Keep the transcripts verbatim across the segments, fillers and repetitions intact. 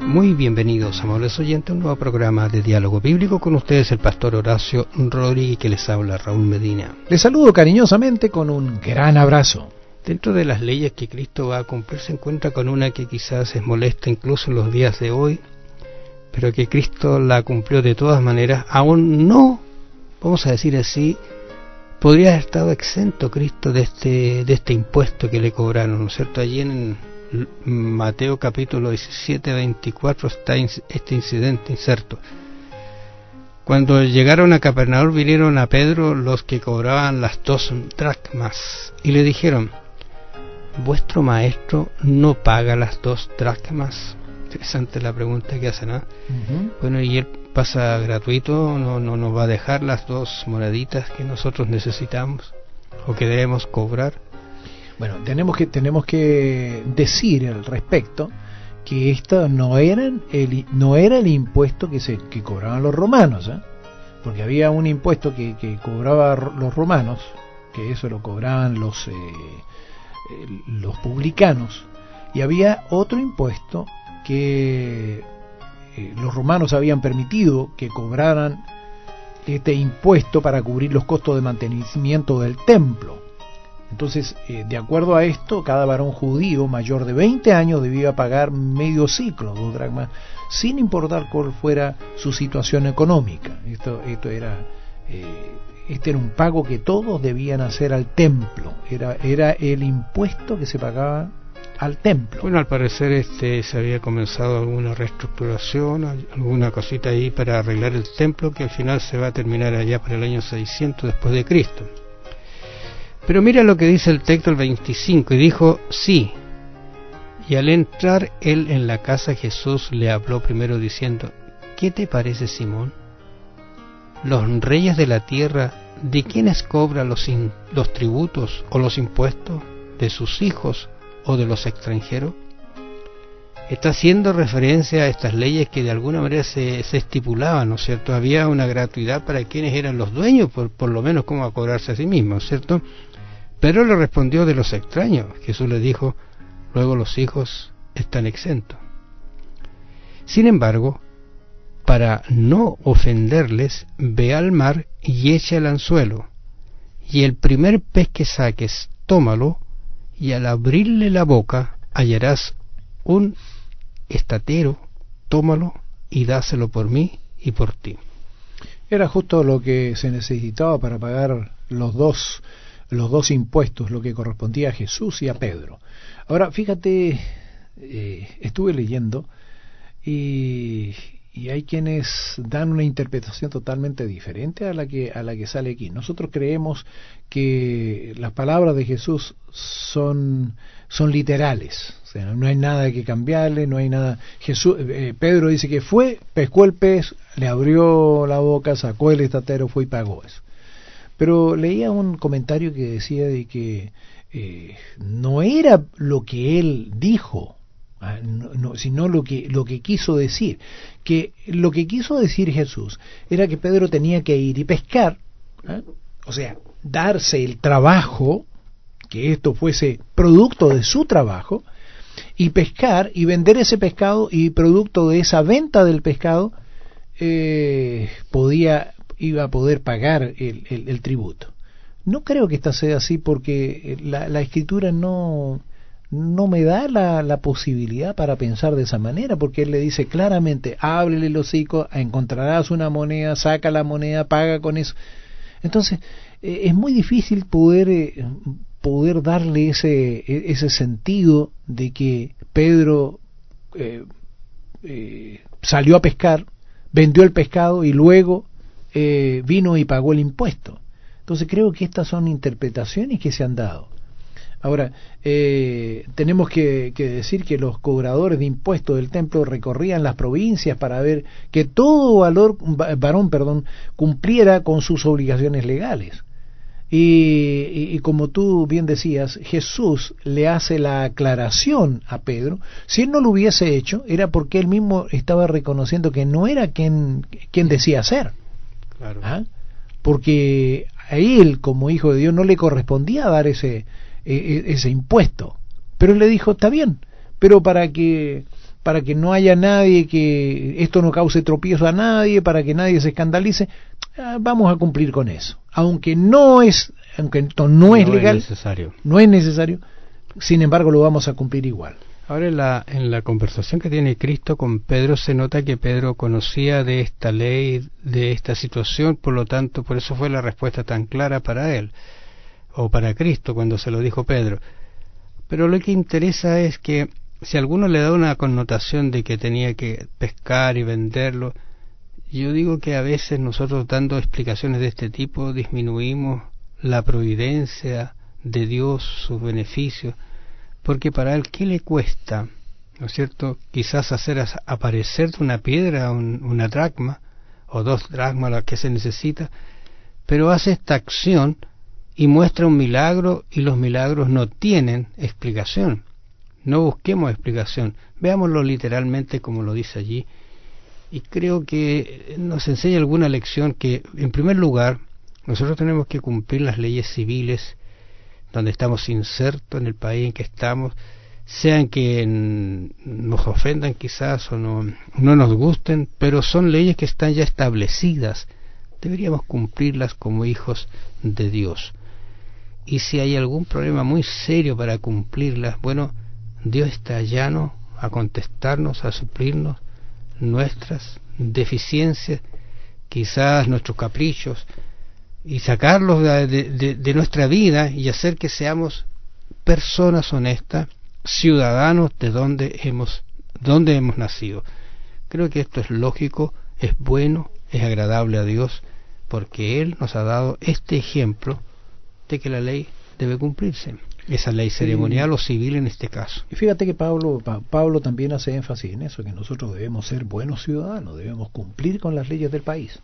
Muy bienvenidos, amables oyentes, a un nuevo programa de Diálogo Bíblico. Con ustedes el pastor Horacio Rodríguez, que les habla Raúl Medina. Les saludo cariñosamente con un gran abrazo. Dentro de las leyes que Cristo va a cumplir se encuentra con una que quizás es molesta incluso en los días de hoy, pero que Cristo la cumplió de todas maneras, aún no, vamos a decir así, podría haber estado exento Cristo de este, de este impuesto que le cobraron, ¿no es cierto? Allí en Mateo capítulo diecisiete, veinticuatro está este incidente inserto. Cuando llegaron a Capernaum vinieron a Pedro los que cobraban las dos dracmas y le dijeron: ¿vuestro maestro no paga las dos dracmas? Interesante la pregunta que hacen, ¿no? Uh-huh. Bueno, y él pasa gratuito, no, no nos va a dejar las dos moneditas que nosotros necesitamos o que debemos cobrar. Bueno, tenemos que tenemos que decir al respecto que esto no eran el no era el impuesto que se que cobraban los romanos, ¿eh? Porque había un impuesto que que cobraban los romanos, que eso lo cobraban los eh, los publicanos, y había otro impuesto que eh, los romanos habían permitido que cobraran este impuesto para cubrir los costos de mantenimiento del templo. Entonces, eh, de acuerdo a esto, cada varón judío mayor de veinte años debía pagar medio ciclo, dos dracmas, sin importar cuál fuera su situación económica. Esto, esto era, eh, este era un pago que todos debían hacer al templo. Era, era el impuesto que se pagaba al templo. Bueno, al parecer este se había comenzado alguna reestructuración, alguna cosita ahí para arreglar el templo, que al final se va a terminar allá para el año seiscientos después de Cristo. Pero mira lo que dice el texto, el veinticinco, y dijo: sí. Y al entrar él en la casa, Jesús le habló primero diciendo: ¿qué te parece, Simón? ¿Los reyes de la tierra, de quiénes cobran los, in, los tributos o los impuestos? ¿De sus hijos o de los extranjeros? Está haciendo referencia a estas leyes que de alguna manera se, se estipulaban, ¿no es cierto? Había una gratuidad para quienes eran los dueños, por, por lo menos como a cobrarse a sí mismos, ¿cierto? Pero le respondió: de los extraños. Jesús le dijo: luego los hijos están exentos. Sin embargo, para no ofenderles, ve al mar y echa el anzuelo, y el primer pez que saques, tómalo, y al abrirle la boca hallarás un estatero, tómalo y dáselo por mí y por ti. Era justo lo que se necesitaba para pagar los dos los dos impuestos, lo que correspondía a Jesús y a Pedro. Ahora, fíjate, eh, estuve leyendo y, y hay quienes dan una interpretación totalmente diferente a la que a la que sale aquí. Nosotros creemos que las palabras de Jesús son son literales, o sea, no hay nada que cambiarle, no hay nada. Jesús, eh, Pedro dice que fue, pescó el pez, le abrió la boca, sacó el estatero, fue y pagó eso. Pero leía un comentario que decía de que eh, no era lo que él dijo, ah, no, no, sino lo que, lo que quiso decir. Que lo que quiso decir Jesús era que Pedro tenía que ir y pescar, ¿eh? O sea, darse el trabajo, que esto fuese producto de su trabajo, y pescar y vender ese pescado, y producto de esa venta del pescado eh, podía... iba a poder pagar el, el, el tributo. No creo que esta sea así, porque la, la escritura no, no me da la, la posibilidad para pensar de esa manera, porque él le dice claramente: ábrele el hocico, encontrarás una moneda, saca la moneda, paga con eso. Entonces, eh, es muy difícil poder, eh, poder darle ese, ese sentido de que Pedro eh, eh, salió a pescar, vendió el pescado y luego Eh, vino y pagó el impuesto. Entonces creo que estas son interpretaciones que se han dado. Ahora, eh, tenemos que, que decir que los cobradores de impuestos del templo recorrían las provincias para ver que todo valor, varón perdón, cumpliera con sus obligaciones legales. Y, y, y como tú bien decías, Jesús le hace la aclaración a Pedro. Si él no lo hubiese hecho, era porque él mismo estaba reconociendo que no era quien, quien decía ser. Claro. ¿Ah? Porque a él, como hijo de Dios, no le correspondía dar ese, ese impuesto. Pero él le dijo: está bien, pero para que para que no haya nadie, que esto no cause tropiezo a nadie, para que nadie se escandalice, eh, vamos a cumplir con eso. Aunque no es, aunque esto no, no es legal, es necesario. no es necesario, sin embargo lo vamos a cumplir igual. Ahora en la, en la conversación que tiene Cristo con Pedro se nota que Pedro conocía de esta ley, de esta situación, por lo tanto, por eso fue la respuesta tan clara para él, o para Cristo cuando se lo dijo Pedro. Pero lo que interesa es que si alguno le da una connotación de que tenía que pescar y venderlo, yo digo que a veces nosotros dando explicaciones de este tipo disminuimos la providencia de Dios, sus beneficios, porque para él, ¿qué le cuesta? ¿No es cierto? Quizás hacer aparecer de una piedra un, una dracma, o dos dracmas las que se necesita, pero hace esta acción y muestra un milagro, y los milagros no tienen explicación. No busquemos explicación, veámoslo literalmente como lo dice allí, y creo que nos enseña alguna lección que, en primer lugar, nosotros tenemos que cumplir las leyes civiles donde estamos insertos en el país en que estamos, sean que en, nos ofendan quizás o no, no nos gusten, pero son leyes que están ya establecidas, deberíamos cumplirlas como hijos de Dios. Y si hay algún problema muy serio para cumplirlas, bueno, Dios está llano a contestarnos, a suplirnos nuestras deficiencias, quizás nuestros caprichos, y sacarlos de, de, de nuestra vida y hacer que seamos personas honestas, ciudadanos de donde hemos, donde hemos nacido. Creo que esto es lógico, es bueno, es agradable a Dios, porque Él nos ha dado este ejemplo de que la ley debe cumplirse, esa ley ceremonial sí, o civil en este caso. Y fíjate que Pablo, pa, Pablo también hace énfasis en eso, que nosotros debemos ser buenos ciudadanos, debemos cumplir con las leyes del país,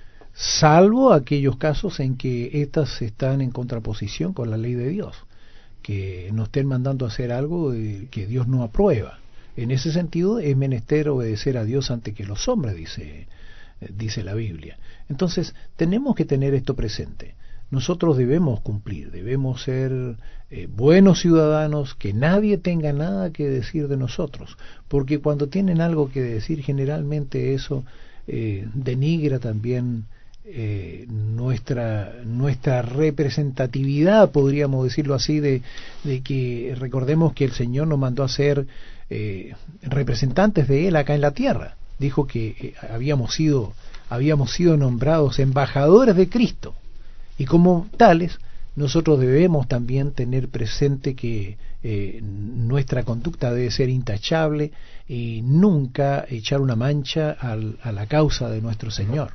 salvo aquellos casos en que éstas están en contraposición con la ley de Dios, que nos estén mandando a hacer algo que Dios no aprueba. En ese sentido es menester obedecer a Dios antes que los hombres, dice, dice la Biblia. Entonces tenemos que tener esto presente. Nosotros debemos cumplir, debemos ser eh, buenos ciudadanos, que nadie tenga nada que decir de nosotros, porque cuando tienen algo que decir, generalmente eso eh, denigra también eh, nuestra nuestra representatividad, podríamos decirlo así, de, de que recordemos que el Señor nos mandó a ser eh, representantes de Él acá en la tierra. Dijo que eh, habíamos sido habíamos sido nombrados embajadores de Cristo. Y como tales, nosotros debemos también tener presente que eh, nuestra conducta debe ser intachable y nunca echar una mancha al, a la causa de nuestro Señor.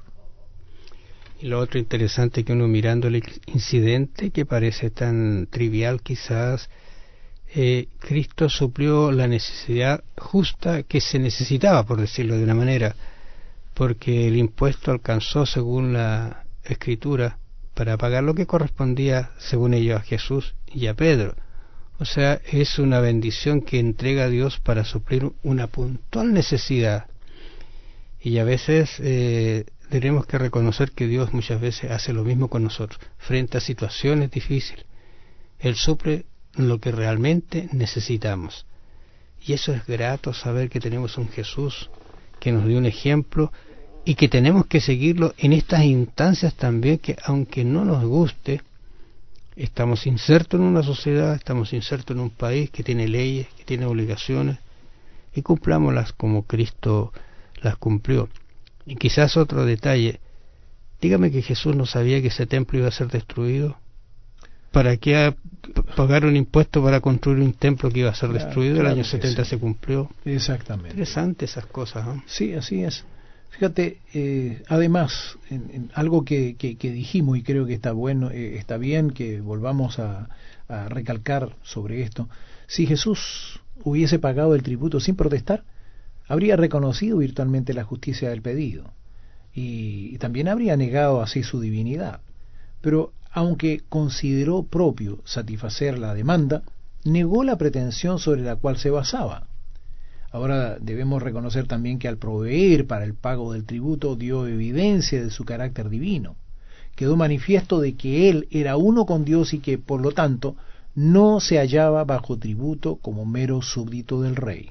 Y lo otro interesante que uno mirando el incidente, que parece tan trivial quizás, eh, Cristo suplió la necesidad justa que se necesitaba, por decirlo de una manera, porque el impuesto alcanzó, según la Escritura, para pagar lo que correspondía, según ellos, a Jesús y a Pedro. O sea, es una bendición que entrega a Dios para suplir una puntual necesidad. Y a veces eh, tenemos que reconocer que Dios muchas veces hace lo mismo con nosotros. Frente a situaciones difíciles, Él suple lo que realmente necesitamos. Y eso es grato, saber que tenemos un Jesús que nos dio un ejemplo, y que tenemos que seguirlo en estas instancias también, que aunque no nos guste, estamos insertos en una sociedad, estamos insertos en un país que tiene leyes, que tiene obligaciones, y cumplámoslas como Cristo las cumplió. Y quizás otro detalle, dígame que Jesús no sabía que ese templo iba a ser destruido. ¿Para qué pagar un impuesto para construir un templo que iba a ser claro, destruido? Claro, el año setenta sí. Se cumplió. Exactamente. Interesante esas cosas, ¿no? Sí, así es. Fíjate, eh, además, en, en algo que, que, que dijimos, y creo que está bueno, eh, está bien que volvamos a, a recalcar sobre esto, si Jesús hubiese pagado el tributo sin protestar, habría reconocido virtualmente la justicia del pedido, y, y también habría negado así su divinidad. Pero aunque consideró propio satisfacer la demanda, negó la pretensión sobre la cual se basaba. Ahora debemos reconocer también que al proveer para el pago del tributo dio evidencia de su carácter divino. Quedó manifiesto de que él era uno con Dios y que, por lo tanto, no se hallaba bajo tributo como mero súbdito del rey.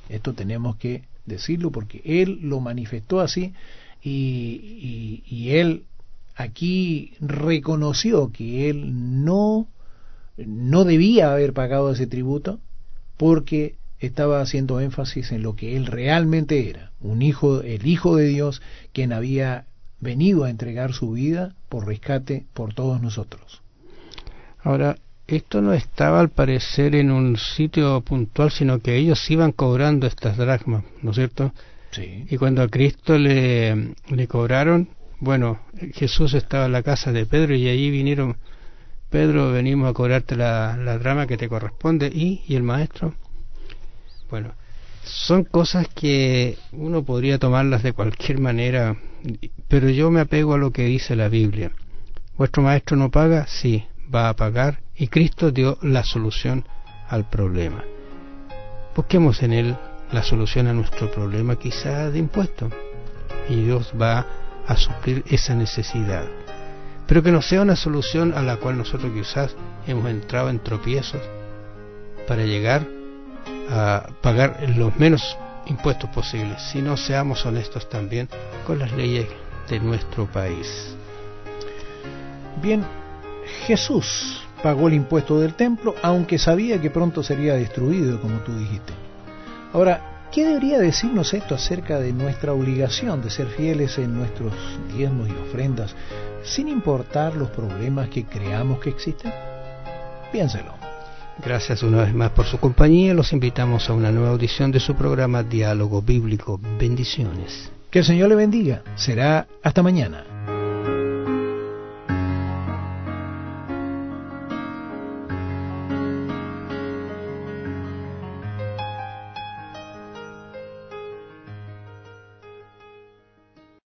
Esto tenemos que decirlo porque Él lo manifestó así y, y, y Él aquí reconoció que Él no, no debía haber pagado ese tributo porque estaba haciendo énfasis en lo que Él realmente era, un hijo, el Hijo de Dios, quien había venido a entregar su vida por rescate por todos nosotros. Ahora, esto no estaba al parecer en un sitio puntual, sino que ellos iban cobrando estas dracmas, ¿no es cierto? Sí. Y cuando a Cristo le, le cobraron, bueno, Jesús estaba en la casa de Pedro y allí vinieron, Pedro, venimos a cobrarte la, la dracma que te corresponde, y, y el maestro. Bueno, son cosas que uno podría tomarlas de cualquier manera, pero yo me apego a lo que dice la Biblia. ¿Vuestro maestro no paga? Sí, va a pagar, y Cristo dio la solución al problema. Busquemos en Él la solución a nuestro problema, quizá de impuestos, y Dios va a suplir esa necesidad. Pero que no sea una solución a la cual nosotros quizás hemos entrado en tropiezos para llegar a pagar los menos impuestos posibles, sino seamos honestos también con las leyes de nuestro país. Bien, Jesús pagó el impuesto del templo, aunque sabía que pronto sería destruido, como tú dijiste. Ahora, ¿qué debería decirnos esto acerca de nuestra obligación de ser fieles en nuestros diezmos y ofrendas, sin importar los problemas que creamos que existen? Piénselo. Gracias una vez más por su compañía. Los invitamos a una nueva audición de su programa Diálogo Bíblico. Bendiciones. Que el Señor le bendiga. Será hasta mañana.